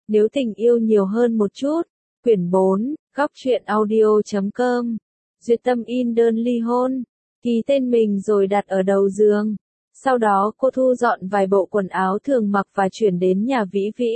Nếu tình yêu nhiều hơn một chút. Quyển 4, góc truyện audio.com. Duyệt Tâm in đơn ly hôn, ký tên mình rồi đặt ở đầu giường. Sau đó cô thu dọn vài bộ quần áo thường mặc và chuyển đến nhà Vĩ Vĩ.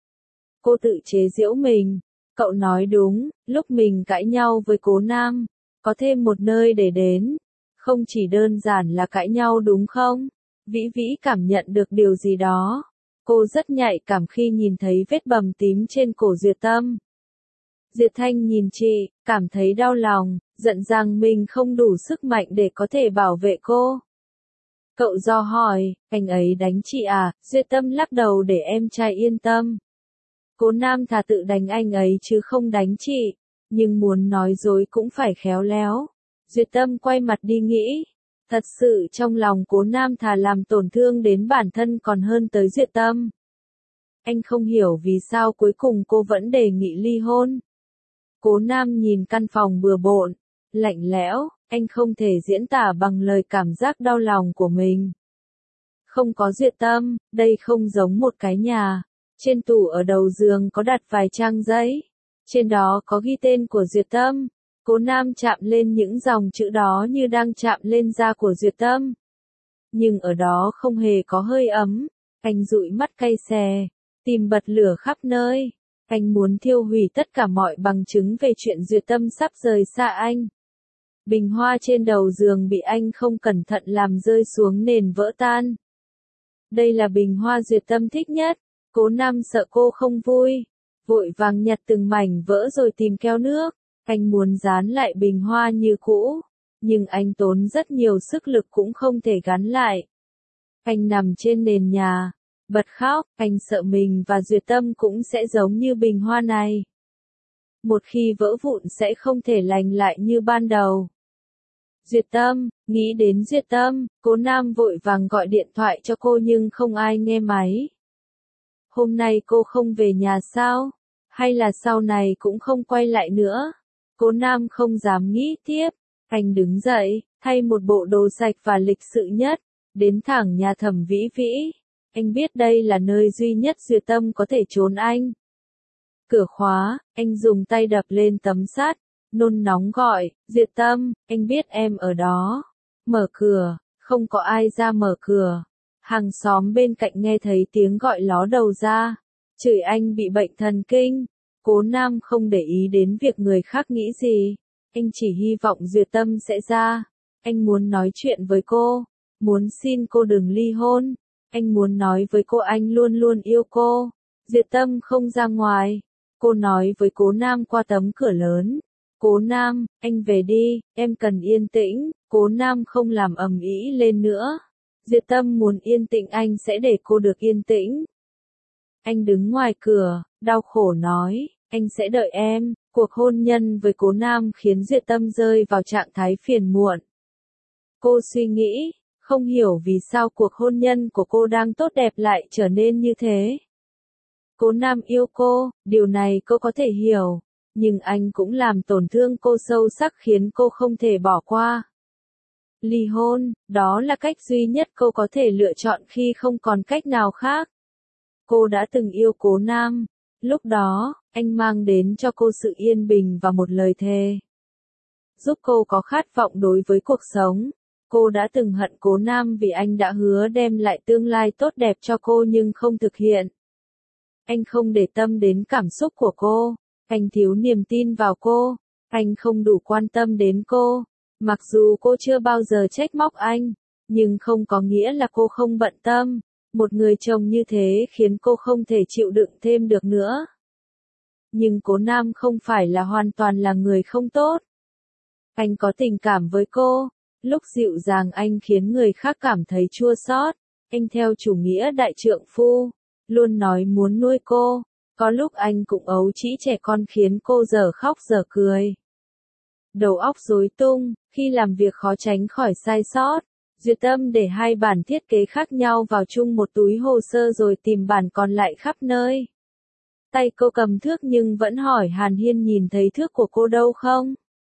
Cô tự chế giễu mình. Cậu nói đúng, lúc mình cãi nhau với Cố Nam, có thêm một nơi để đến. Không chỉ đơn giản là cãi nhau đúng không? Vĩ Vĩ cảm nhận được điều gì đó. Cô rất nhạy cảm khi nhìn thấy vết bầm tím trên cổ Duyệt Tâm. Diệp Thanh nhìn chị, cảm thấy đau lòng, giận rằng mình không đủ sức mạnh để có thể bảo vệ cô. Cậu do hỏi, anh ấy đánh chị à? Duyệt Tâm lắc đầu để em trai yên tâm. Cố Nam thà tự đánh anh ấy chứ không đánh chị, nhưng muốn nói dối cũng phải khéo léo. Duyệt Tâm quay mặt đi nghĩ. Thật sự trong lòng Cố Nam thà làm tổn thương đến bản thân còn hơn tới Duyệt Tâm. Anh không hiểu vì sao cuối cùng cô vẫn đề nghị ly hôn. Cố Nam nhìn căn phòng bừa bộn, lạnh lẽo, anh không thể diễn tả bằng lời cảm giác đau lòng của mình. Không có Duyệt Tâm, đây không giống một cái nhà. Trên tủ ở đầu giường có đặt vài trang giấy. Trên đó có ghi tên của Duyệt Tâm. Cố Nam chạm lên những dòng chữ đó như đang chạm lên da của Duyệt Tâm. Nhưng ở đó không hề có hơi ấm. Anh dụi mắt cay xè, tìm bật lửa khắp nơi. Anh muốn thiêu hủy tất cả mọi bằng chứng về chuyện Duyệt Tâm sắp rời xa anh. Bình hoa trên đầu giường bị anh không cẩn thận làm rơi xuống nền vỡ tan. Đây là bình hoa Duyệt Tâm thích nhất. Cố Nam sợ cô không vui, vội vàng nhặt từng mảnh vỡ rồi tìm keo nước. Anh muốn dán lại bình hoa như cũ, nhưng anh tốn rất nhiều sức lực cũng không thể gắn lại. Anh nằm trên nền nhà, bật khóc, anh sợ mình và Duyệt Tâm cũng sẽ giống như bình hoa này. Một khi vỡ vụn sẽ không thể lành lại như ban đầu. Duyệt Tâm, nghĩ đến Duyệt Tâm, Cố Nam vội vàng gọi điện thoại cho cô nhưng không ai nghe máy. Hôm nay cô không về nhà sao? Hay là sau này cũng không quay lại nữa? Cố Nam không dám nghĩ tiếp. Anh đứng dậy, thay một bộ đồ sạch và lịch sự nhất, đến thẳng nhà Thẩm Vĩ Vĩ. Anh biết đây là nơi duy nhất Duyệt Tâm có thể trốn anh. Cửa khóa, anh dùng tay đập lên tấm sắt, nôn nóng gọi, Duyệt Tâm, anh biết em ở đó. Mở cửa, không có ai ra mở cửa. Hàng xóm bên cạnh nghe thấy tiếng gọi ló đầu ra, chửi anh bị bệnh thần kinh. Cố Nam không để ý đến việc người khác nghĩ gì, anh chỉ hy vọng Duyệt Tâm sẽ ra. Anh muốn nói chuyện với cô, muốn xin cô đừng ly hôn. Anh muốn nói với cô anh luôn luôn yêu cô. Duyệt Tâm không ra ngoài. Cô nói với Cố Nam qua tấm cửa lớn. Cố Nam, anh về đi, em cần yên tĩnh. Cố Nam không làm ầm ĩ lên nữa. Duyệt Tâm muốn yên tĩnh anh sẽ để cô được yên tĩnh. Anh đứng ngoài cửa, đau khổ nói, anh sẽ đợi em. Cuộc hôn nhân với Cố Nam khiến Duyệt Tâm rơi vào trạng thái phiền muộn. Cô suy nghĩ, không hiểu vì sao cuộc hôn nhân của cô đang tốt đẹp lại trở nên như thế. Cố Nam yêu cô, điều này cô có thể hiểu, nhưng anh cũng làm tổn thương cô sâu sắc khiến cô không thể bỏ qua. Ly hôn, đó là cách duy nhất cô có thể lựa chọn khi không còn cách nào khác. Cô đã từng yêu Cố Nam, lúc đó, anh mang đến cho cô sự yên bình và một lời thề. Giúp cô có khát vọng đối với cuộc sống. Cô đã từng hận Cố Nam vì anh đã hứa đem lại tương lai tốt đẹp cho cô nhưng không thực hiện. Anh không để tâm đến cảm xúc của cô, anh thiếu niềm tin vào cô, anh không đủ quan tâm đến cô. Mặc dù cô chưa bao giờ trách móc anh, nhưng không có nghĩa là cô không bận tâm. Một người chồng như thế khiến cô không thể chịu đựng thêm được nữa. Nhưng Cố Nam không phải là hoàn toàn là người không tốt. Anh có tình cảm với cô. Lúc dịu dàng anh khiến người khác cảm thấy chua xót. Anh theo chủ nghĩa đại trượng phu, luôn nói muốn nuôi cô. Có lúc anh cũng ấu trĩ trẻ con khiến cô dở khóc dở cười. Đầu óc rối tung, khi làm việc khó tránh khỏi sai sót. Duyệt Tâm để hai bản thiết kế khác nhau vào chung một túi hồ sơ rồi tìm bản còn lại khắp nơi. Tay cô cầm thước nhưng vẫn hỏi Hàn Hiên nhìn thấy thước của cô đâu không?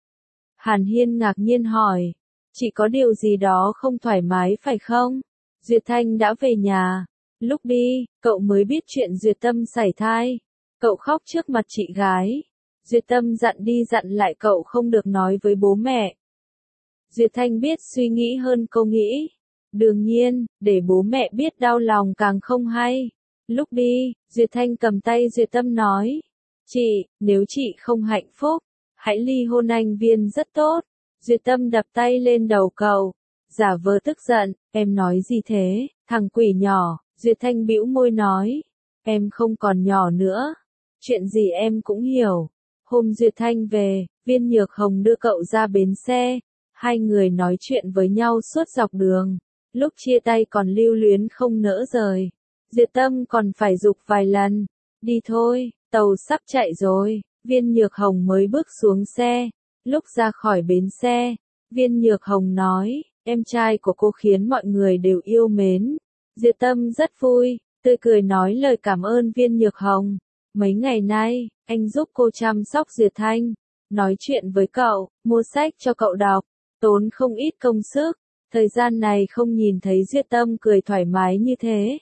Hàn Hiên ngạc nhiên hỏi, chỉ có điều gì đó không thoải mái phải không? Duyệt Thanh đã về nhà. Lúc đi, cậu mới biết chuyện Duyệt Tâm sảy thai. Cậu khóc trước mặt chị gái. Duyệt Tâm dặn đi dặn lại cậu không được nói với bố mẹ. Duyệt Thanh biết suy nghĩ hơn cô nghĩ. Đương nhiên, để bố mẹ biết đau lòng càng không hay. Lúc đi, Duyệt Thanh cầm tay Duyệt Tâm nói. Chị, nếu chị không hạnh phúc, hãy ly hôn, anh Viên rất tốt. Duyệt Tâm đập tay lên đầu cậu, giả vờ tức giận, em nói gì thế, thằng quỷ nhỏ. Duyệt Thanh bĩu môi nói, em không còn nhỏ nữa, chuyện gì em cũng hiểu. Hôm Duyệt Thanh về, Viên Nhược Hồng đưa cậu ra bến xe, hai người nói chuyện với nhau suốt dọc đường, lúc chia tay còn lưu luyến không nỡ rời. Duyệt Tâm còn phải giục vài lần, đi thôi, tàu sắp chạy rồi. Viên Nhược Hồng mới bước xuống xe, lúc ra khỏi bến xe, Viên Nhược Hồng nói, em trai của cô khiến mọi người đều yêu mến. Duyệt Tâm rất vui, tươi cười nói lời cảm ơn Viên Nhược Hồng. Mấy ngày nay, anh giúp cô chăm sóc Duyệt Thanh, nói chuyện với cậu, mua sách cho cậu đọc, tốn không ít công sức. Thời gian này không nhìn thấy Duyệt Tâm cười thoải mái như thế.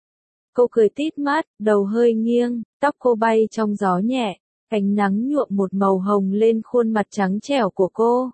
Cô cười tít mắt, đầu hơi nghiêng, tóc cô bay trong gió nhẹ, ánh nắng nhuộm một màu hồng lên khuôn mặt trắng trẻo của cô.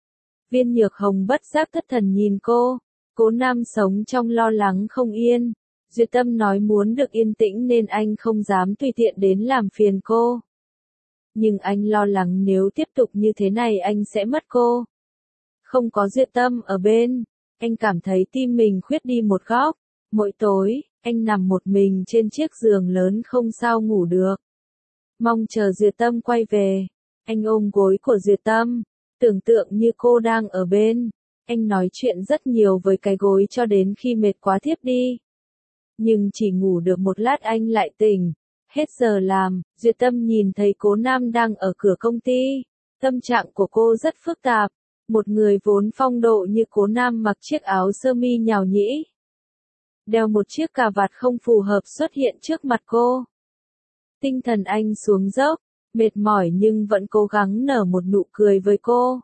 Viên Nhược Hồng bất giác thất thần nhìn cô. Cố Nam sống trong lo lắng không yên. Duyệt Tâm nói muốn được yên tĩnh nên anh không dám tùy tiện đến làm phiền cô. Nhưng anh lo lắng nếu tiếp tục như thế này anh sẽ mất cô. Không có Duyệt Tâm ở bên, anh cảm thấy tim mình khuyết đi một góc. Mỗi tối, anh nằm một mình trên chiếc giường lớn không sao ngủ được. Mong chờ Duyệt Tâm quay về. Anh ôm gối của Duyệt Tâm, tưởng tượng như cô đang ở bên. Anh nói chuyện rất nhiều với cái gối cho đến khi mệt quá thiếp đi. Nhưng chỉ ngủ được một lát anh lại tỉnh. Hết giờ làm, Duyệt Tâm nhìn thấy Cố Nam đang ở cửa công ty. Tâm trạng của cô rất phức tạp. Một người vốn phong độ như Cố Nam mặc chiếc áo sơ mi nhào nhĩ, đeo một chiếc cà vạt không phù hợp xuất hiện trước mặt cô. Tinh thần anh xuống dốc, mệt mỏi nhưng vẫn cố gắng nở một nụ cười với cô.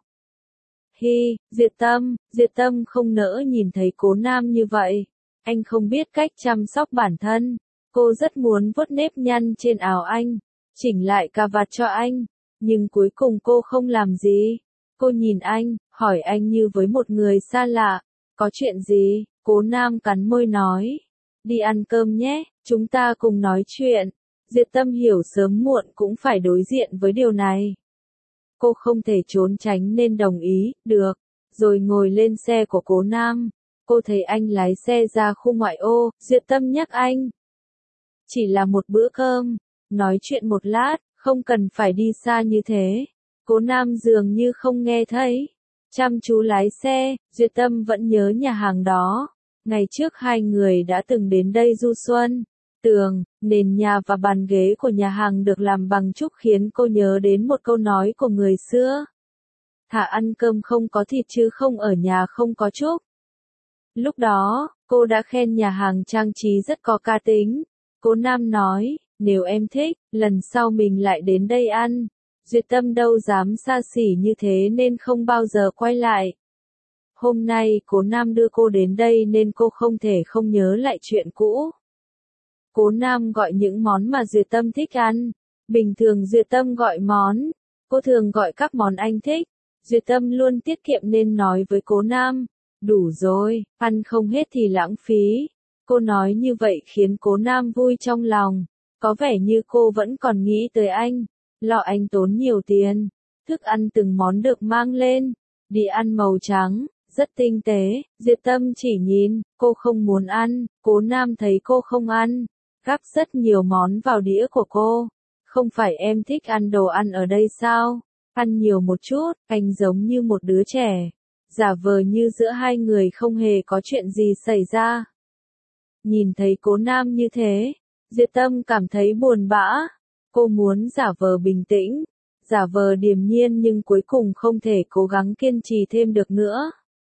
Hi, Duyệt Tâm không nỡ nhìn thấy Cố Nam như vậy. Anh không biết cách chăm sóc bản thân. Cô rất muốn vuốt nếp nhăn trên áo anh, chỉnh lại cà vạt cho anh, nhưng cuối cùng cô không làm gì. Cô nhìn anh, hỏi anh như với một người xa lạ, có chuyện gì? Cố Nam cắn môi nói, đi ăn cơm nhé, chúng ta cùng nói chuyện. Duyệt Tâm hiểu sớm muộn cũng phải đối diện với điều này. Cô không thể trốn tránh nên đồng ý, được, rồi ngồi lên xe của Cố Nam. Cô thấy anh lái xe ra khu ngoại ô, Duyệt Tâm nhắc anh. Chỉ là một bữa cơm, nói chuyện một lát, không cần phải đi xa như thế. Cố Nam dường như không nghe thấy. Chăm chú lái xe, Duyệt Tâm vẫn nhớ nhà hàng đó. Ngày trước hai người đã từng đến đây du xuân. Tường, nền nhà và bàn ghế của nhà hàng được làm bằng trúc khiến cô nhớ đến một câu nói của người xưa. Thà ăn cơm không có thịt chứ không ở nhà không có trúc. Lúc đó, cô đã khen nhà hàng trang trí rất có cá tính. Cố Nam nói, nếu em thích, lần sau mình lại đến đây ăn. Duyệt Tâm đâu dám xa xỉ như thế nên không bao giờ quay lại. Hôm nay Cố Nam đưa cô đến đây nên cô không thể không nhớ lại chuyện cũ. Cố Nam gọi những món mà Duyệt Tâm thích ăn. Bình thường Duyệt Tâm gọi món, cô thường gọi các món anh thích. Duyệt Tâm luôn tiết kiệm nên nói với Cố Nam, đủ rồi, ăn không hết thì lãng phí. Cô nói như vậy khiến Cố Nam vui trong lòng. Có vẻ như cô vẫn còn nghĩ tới anh, lo anh tốn nhiều tiền. Thức ăn từng món được mang lên, đi ăn màu trắng, rất tinh tế. Duyệt Tâm chỉ nhìn, cô không muốn ăn. Cố Nam thấy cô không ăn, gắp rất nhiều món vào đĩa của cô. Không phải em thích ăn đồ ăn ở đây sao? Ăn nhiều một chút, anh giống như một đứa trẻ. Giả vờ như giữa hai người không hề có chuyện gì xảy ra. Nhìn thấy Cố Nam như thế, Duyệt Tâm cảm thấy buồn bã. Cô muốn giả vờ bình tĩnh, giả vờ điềm nhiên nhưng cuối cùng không thể cố gắng kiên trì thêm được nữa.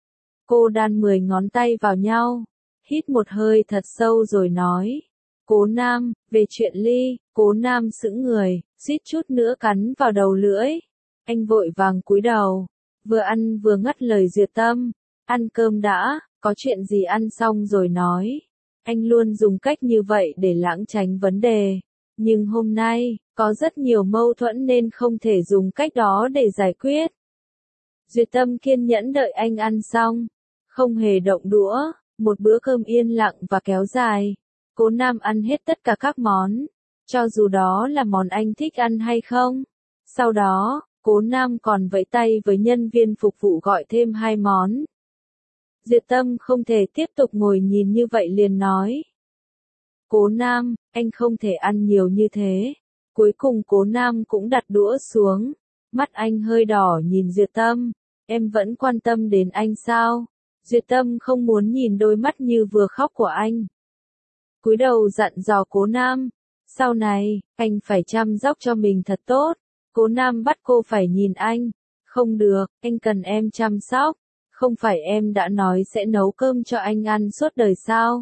Cô đan 10 ngón tay vào nhau, hít một hơi thật sâu rồi nói. Cố Nam, về chuyện ly. Cố Nam sững người, suýt chút nữa cắn vào đầu lưỡi. Anh vội vàng cúi đầu, vừa ăn vừa ngắt lời Duyệt Tâm. Ăn cơm đã, có chuyện gì ăn xong rồi nói. Anh luôn dùng cách như vậy để lảng tránh vấn đề. Nhưng hôm nay, có rất nhiều mâu thuẫn nên không thể dùng cách đó để giải quyết. Duyệt Tâm kiên nhẫn đợi anh ăn xong, không hề động đũa, một bữa cơm yên lặng và kéo dài. Cố Nam ăn hết tất cả các món, cho dù đó là món anh thích ăn hay không. Sau đó, Cố Nam còn vẫy tay với nhân viên phục vụ gọi thêm 2 món. Duyệt Tâm không thể tiếp tục ngồi nhìn như vậy liền nói. Cố Nam, anh không thể ăn nhiều như thế. Cuối cùng Cố Nam cũng đặt đũa xuống. Mắt anh hơi đỏ nhìn Duyệt Tâm. Em vẫn quan tâm đến anh sao? Duyệt Tâm không muốn nhìn đôi mắt như vừa khóc của anh. Cúi đầu dặn dò Cố Nam. Sau này, anh phải chăm sóc cho mình thật tốt. Cố Nam bắt cô phải nhìn anh. Không được, anh cần em chăm sóc. Không phải em đã nói sẽ nấu cơm cho anh ăn suốt đời sao?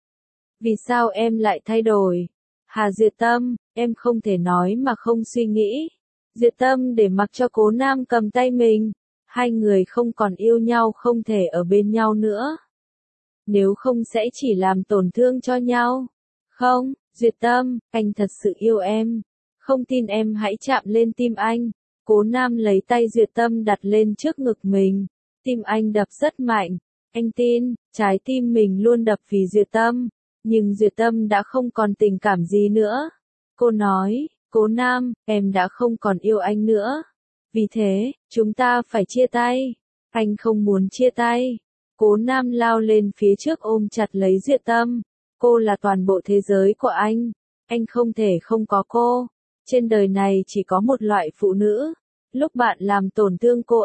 Vì sao em lại thay đổi? Hà Duyệt Tâm, em không thể nói mà không suy nghĩ. Duyệt Tâm để mặc cho Cố Nam cầm tay mình. Hai người không còn yêu nhau, không thể ở bên nhau nữa. Nếu không sẽ chỉ làm tổn thương cho nhau. Không, Duyệt Tâm, anh thật sự yêu em. Không tin em hãy chạm lên tim anh. Cố Nam lấy tay Duyệt Tâm đặt lên trước ngực mình. Tim anh đập rất mạnh. Anh tin, trái tim mình luôn đập vì Duyệt Tâm. Nhưng Duyệt Tâm đã không còn tình cảm gì nữa. Cô nói, Cố Nam, em đã không còn yêu anh nữa. Vì thế, chúng ta phải chia tay. Anh không muốn chia tay. Cố Nam lao lên phía trước ôm chặt lấy Duyệt Tâm. Cô là toàn bộ thế giới của anh. Anh không thể không có cô. Trên đời này chỉ có một loại phụ nữ. Lúc bạn làm tổn thương cô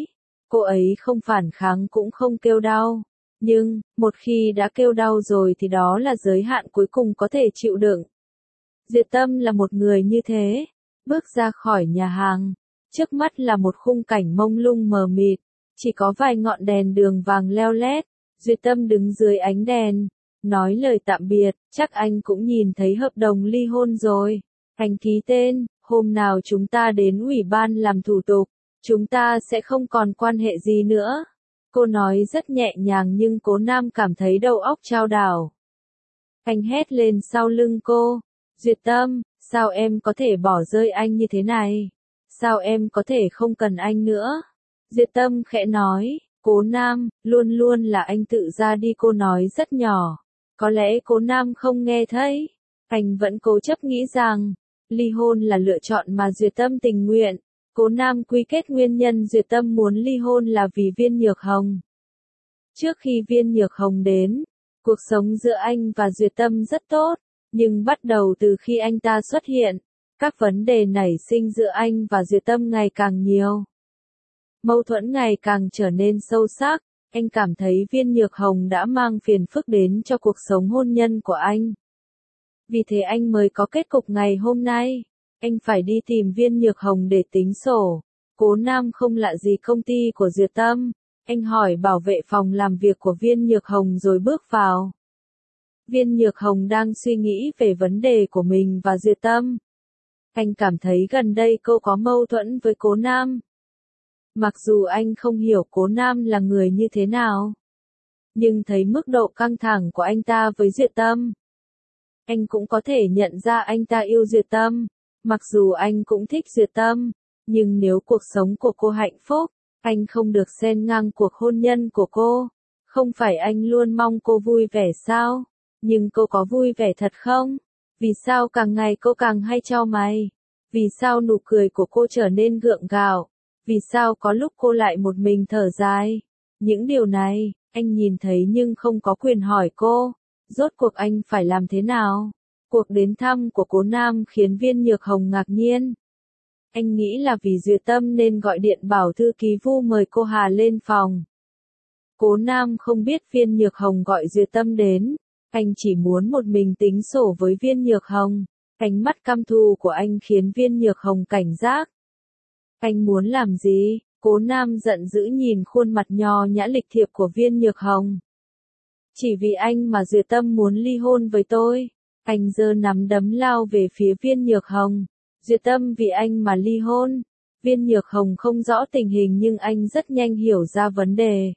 ấy không phản kháng cũng không kêu đau. Nhưng, một khi đã kêu đau rồi thì đó là giới hạn cuối cùng có thể chịu đựng. Duyệt Tâm là một người như thế. Bước ra khỏi nhà hàng. Trước mắt là một khung cảnh mông lung mờ mịt. Chỉ có vài ngọn đèn đường vàng leo lét. Duyệt Tâm đứng dưới ánh đèn. Nói lời tạm biệt, chắc anh cũng nhìn thấy hợp đồng ly hôn rồi. Anh ký tên, hôm nào chúng ta đến ủy ban làm thủ tục. Chúng ta sẽ không còn quan hệ gì nữa. Cô nói rất nhẹ nhàng nhưng Cố Nam cảm thấy đầu óc chao đảo. Anh hét lên sau lưng cô. Duyệt Tâm, sao em có thể bỏ rơi anh như thế này? Sao em có thể không cần anh nữa? Duyệt Tâm khẽ nói, Cố Nam, luôn luôn là anh tự ra đi, cô nói rất nhỏ. Có lẽ Cố Nam không nghe thấy. Anh vẫn cố chấp nghĩ rằng, ly hôn là lựa chọn mà Duyệt Tâm tình nguyện. Cố Nam quy kết nguyên nhân Duyệt Tâm muốn ly hôn là vì Viên Nhược Hồng. Trước khi Viên Nhược Hồng đến, cuộc sống giữa anh và Duyệt Tâm rất tốt, nhưng bắt đầu từ khi anh ta xuất hiện, các vấn đề nảy sinh giữa anh và Duyệt Tâm ngày càng nhiều. Mâu thuẫn ngày càng trở nên sâu sắc, anh cảm thấy Viên Nhược Hồng đã mang phiền phức đến cho cuộc sống hôn nhân của anh. Vì thế anh mới có kết cục ngày hôm nay. Anh phải đi tìm Viên Nhược Hồng để tính sổ. Cố Nam không lạ gì công ty của Duyệt Tâm. Anh hỏi bảo vệ phòng làm việc của Viên Nhược Hồng rồi bước vào. Viên Nhược Hồng đang suy nghĩ về vấn đề của mình và Duyệt Tâm. Anh cảm thấy gần đây cô có mâu thuẫn với Cố Nam. Mặc dù anh không hiểu Cố Nam là người như thế nào, nhưng thấy mức độ căng thẳng của anh ta với Duyệt Tâm, anh cũng có thể nhận ra anh ta yêu Duyệt Tâm. Mặc dù anh cũng thích Duyệt Tâm, nhưng nếu cuộc sống của cô hạnh phúc, anh không được xen ngang cuộc hôn nhân của cô. Không phải anh luôn mong cô vui vẻ sao? Nhưng cô có vui vẻ thật không? Vì sao càng ngày cô càng hay chau mày? Vì sao nụ cười của cô trở nên gượng gạo? Vì sao có lúc cô lại một mình thở dài? Những điều này, anh nhìn thấy nhưng không có quyền hỏi cô. Rốt cuộc anh phải làm thế nào? Cuộc đến thăm của Cố Nam khiến Viên Nhược Hồng ngạc nhiên. Anh nghĩ là vì Duyệt Tâm nên gọi điện bảo thư ký Vu mời cô Hà lên phòng. Cố Nam không biết Viên Nhược Hồng gọi Duyệt Tâm đến. Anh chỉ muốn một mình tính sổ với Viên Nhược Hồng. Ánh mắt căm thù của anh khiến Viên Nhược Hồng cảnh giác. Anh muốn làm gì? Cố Nam giận dữ nhìn khuôn mặt nho nhã lịch thiệp của Viên Nhược Hồng. Chỉ vì anh mà Duyệt Tâm muốn ly hôn với tôi. Anh giơ nắm đấm lao về phía Viên Nhược Hồng. Duyệt Tâm vì anh mà ly hôn. Viên Nhược Hồng không rõ tình hình nhưng anh rất nhanh hiểu ra vấn đề.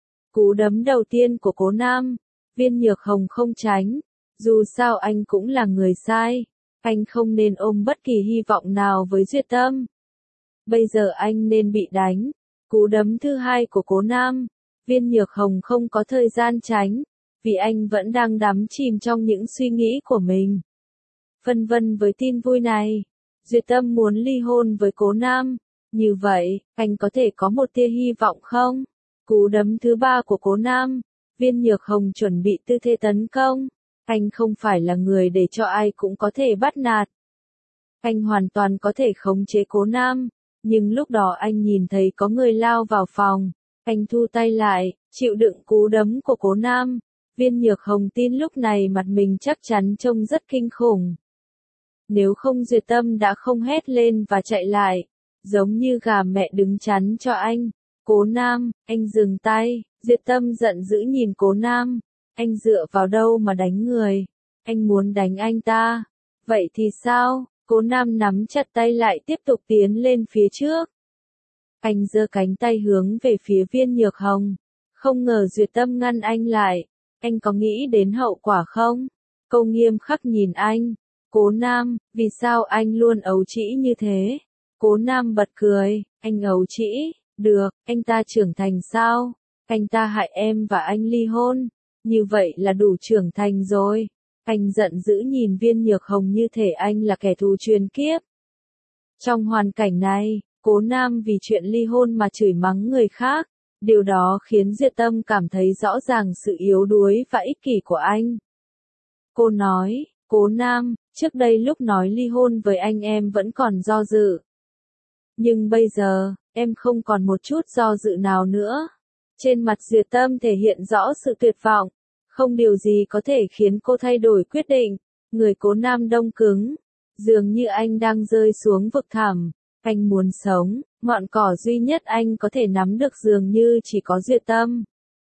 Cú đấm đầu tiên của Cố Nam, Viên Nhược Hồng không tránh. Dù sao anh cũng là người sai. Anh không nên ôm bất kỳ hy vọng nào với Duyệt Tâm. Bây giờ anh nên bị đánh. Cú đấm thứ hai của Cố Nam. Viên Nhược Hồng không có thời gian tránh, vì anh vẫn đang đắm chìm trong những suy nghĩ của mình. Phân vân với tin vui này, Duyệt Tâm muốn ly hôn với Cố Nam. Như vậy, anh có thể có một tia hy vọng không? Cú đấm thứ ba của Cố Nam. Viên Nhược Hồng chuẩn bị tư thế tấn công. Anh không phải là người để cho ai cũng có thể bắt nạt. Anh hoàn toàn có thể khống chế Cố Nam. Nhưng lúc đó anh nhìn thấy có người lao vào phòng. Anh thu tay lại, chịu đựng cú đấm của Cố Nam. Viên Nhược Hồng tin lúc này mặt mình chắc chắn trông rất kinh khủng. Nếu không Duyệt Tâm đã không hét lên và chạy lại, giống như gà mẹ đứng chắn cho anh. Cố Nam, anh dừng tay. Duyệt Tâm giận dữ nhìn Cố Nam. Anh dựa vào đâu mà đánh người? Anh muốn đánh anh ta. Vậy thì sao? Cố Nam nắm chặt tay lại tiếp tục tiến lên phía trước. Anh giơ cánh tay hướng về phía Viên Nhược Hồng. Không ngờ Duyệt Tâm ngăn anh lại. Anh có nghĩ đến hậu quả không? Cô nghiêm khắc nhìn anh. Cố Nam, vì sao anh luôn ấu trĩ như thế? Cố Nam bật cười. Anh ấu trĩ? Được, anh ta trưởng thành sao? Anh ta hại em và anh ly hôn. Như vậy là đủ trưởng thành rồi. Anh giận dữ nhìn Viên Nhược Hồng như thể anh là kẻ thù truyền kiếp. Trong hoàn cảnh này, Cố Nam vì chuyện ly hôn mà chửi mắng người khác. Điều đó khiến Duyệt Tâm cảm thấy rõ ràng sự yếu đuối và ích kỷ của anh. Cô nói, Cố Nam, trước đây lúc nói ly hôn với anh em vẫn còn do dự. Nhưng bây giờ, em không còn một chút do dự nào nữa. Trên mặt Duyệt Tâm thể hiện rõ sự tuyệt vọng. Không điều gì có thể khiến cô thay đổi quyết định. Người Cố Nam đông cứng. Dường như anh đang rơi xuống vực thẳm. Anh muốn sống, ngọn cỏ duy nhất anh có thể nắm được dường như chỉ có Duyệt Tâm.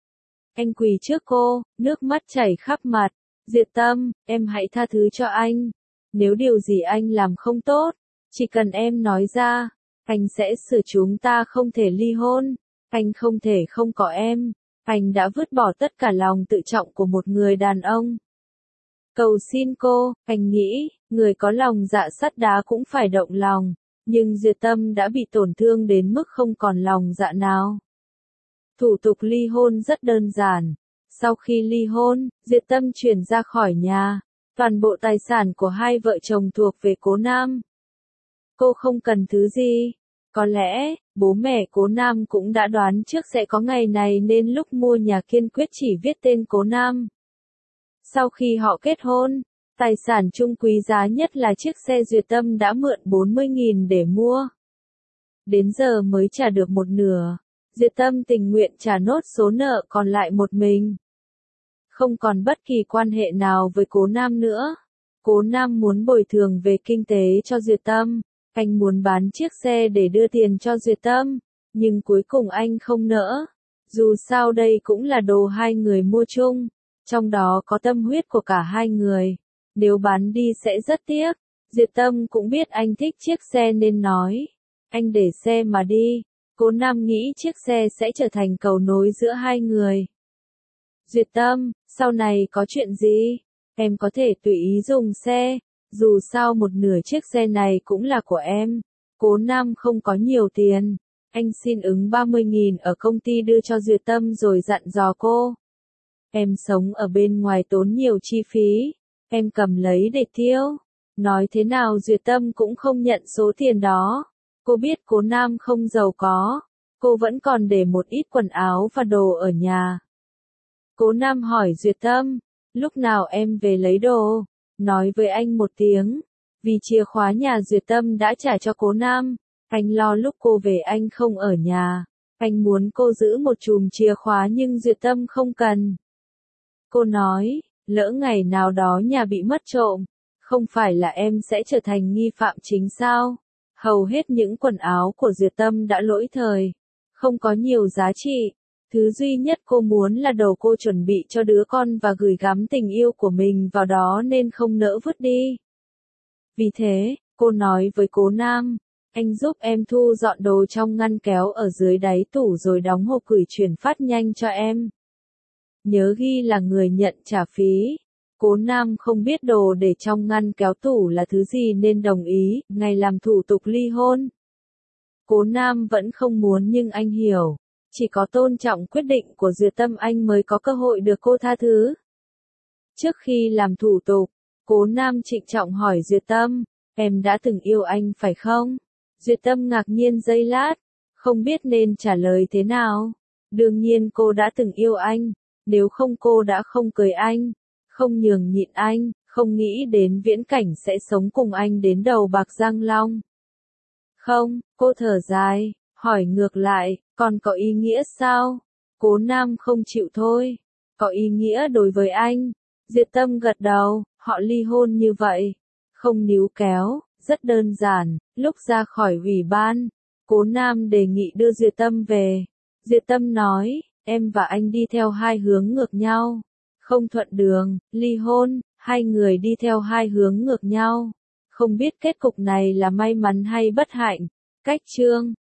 Anh quỳ trước cô, nước mắt chảy khắp mặt. Duyệt Tâm, em hãy tha thứ cho anh. Nếu điều gì anh làm không tốt, chỉ cần em nói ra, anh sẽ xử chúng ta không thể ly hôn. Anh không thể không có em. Anh đã vứt bỏ tất cả lòng tự trọng của một người đàn ông. Cầu xin cô, anh nghĩ, người có lòng dạ sắt đá cũng phải động lòng. Nhưng Duyệt Tâm đã bị tổn thương đến mức không còn lòng dạ nào. Thủ tục ly hôn rất đơn giản. Sau khi ly hôn, Duyệt Tâm chuyển ra khỏi nhà. Toàn bộ tài sản của hai vợ chồng thuộc về Cố Nam. Cô không cần thứ gì. Có lẽ, bố mẹ Cố Nam cũng đã đoán trước sẽ có ngày này nên lúc mua nhà kiên quyết chỉ viết tên Cố Nam. Sau khi họ kết hôn, tài sản chung quý giá nhất là chiếc xe Duyệt Tâm đã mượn 40.000 để mua. Đến giờ mới trả được một nửa. Duyệt Tâm tình nguyện trả nốt số nợ còn lại một mình. Không còn bất kỳ quan hệ nào với Cố Nam nữa. Cố Nam muốn bồi thường về kinh tế cho Duyệt Tâm. Anh muốn bán chiếc xe để đưa tiền cho Duyệt Tâm. Nhưng cuối cùng anh không nỡ. Dù sao đây cũng là đồ hai người mua chung. Trong đó có tâm huyết của cả hai người. Nếu bán đi sẽ rất tiếc. Duyệt Tâm cũng biết anh thích chiếc xe nên nói. Anh để xe mà đi. Cố Nam nghĩ chiếc xe sẽ trở thành cầu nối giữa hai người. Duyệt Tâm, sau này có chuyện gì? Em có thể tùy ý dùng xe. Dù sao một nửa chiếc xe này cũng là của em. Cố Nam không có nhiều tiền. Anh xin ứng 30.000 ở công ty đưa cho Duyệt Tâm rồi dặn dò cô. Em sống ở bên ngoài tốn nhiều chi phí. Em cầm lấy để tiêu. Nói thế nào Duyệt Tâm cũng không nhận số tiền đó. Cô biết Cố Nam không giàu có. Cô vẫn còn để một ít quần áo và đồ ở nhà. Cố Nam hỏi Duyệt Tâm. Lúc nào em về lấy đồ? Nói với anh một tiếng. Vì chìa khóa nhà Duyệt Tâm đã trả cho Cố Nam. Anh lo lúc cô về anh không ở nhà. Anh muốn cô giữ một chùm chìa khóa nhưng Duyệt Tâm không cần. Cô nói, lỡ ngày nào đó nhà bị mất trộm, không phải là em sẽ trở thành nghi phạm chính sao? Hầu hết những quần áo của Duyệt Tâm đã lỗi thời, không có nhiều giá trị. Thứ duy nhất cô muốn là đồ cô chuẩn bị cho đứa con và gửi gắm tình yêu của mình vào đó nên không nỡ vứt đi. Vì thế, cô nói với Cố Nam, anh giúp em thu dọn đồ trong ngăn kéo ở dưới đáy tủ rồi đóng hộp gửi chuyển phát nhanh cho em. Nhớ ghi là người nhận trả phí. Cố Nam không biết đồ để trong ngăn kéo tủ là thứ gì nên đồng ý, ngày làm thủ tục ly hôn. Cố Nam vẫn không muốn nhưng anh hiểu, chỉ có tôn trọng quyết định của Duyệt Tâm anh mới có cơ hội được cô tha thứ. Trước khi làm thủ tục, Cố Nam trịnh trọng hỏi Duyệt Tâm, em đã từng yêu anh phải không? Duyệt Tâm ngạc nhiên giây lát, không biết nên trả lời thế nào. Đương nhiên cô đã từng yêu anh, nếu không cô đã không cưới anh, không nhường nhịn anh, không nghĩ đến viễn cảnh sẽ sống cùng anh đến đầu bạc răng long. Không, cô thở dài, hỏi ngược lại, còn có ý nghĩa sao? Cố Nam không chịu thôi. Có ý nghĩa đối với anh. Duyệt Tâm gật đầu, họ ly hôn như vậy. Không níu kéo, rất đơn giản. Lúc ra khỏi ủy ban, Cố Nam đề nghị đưa Duyệt Tâm về. Duyệt Tâm nói, em và anh đi theo hai hướng ngược nhau. Không thuận đường, ly hôn, hai người đi theo hai hướng ngược nhau. Không biết kết cục này là may mắn hay bất hạnh. Cách chương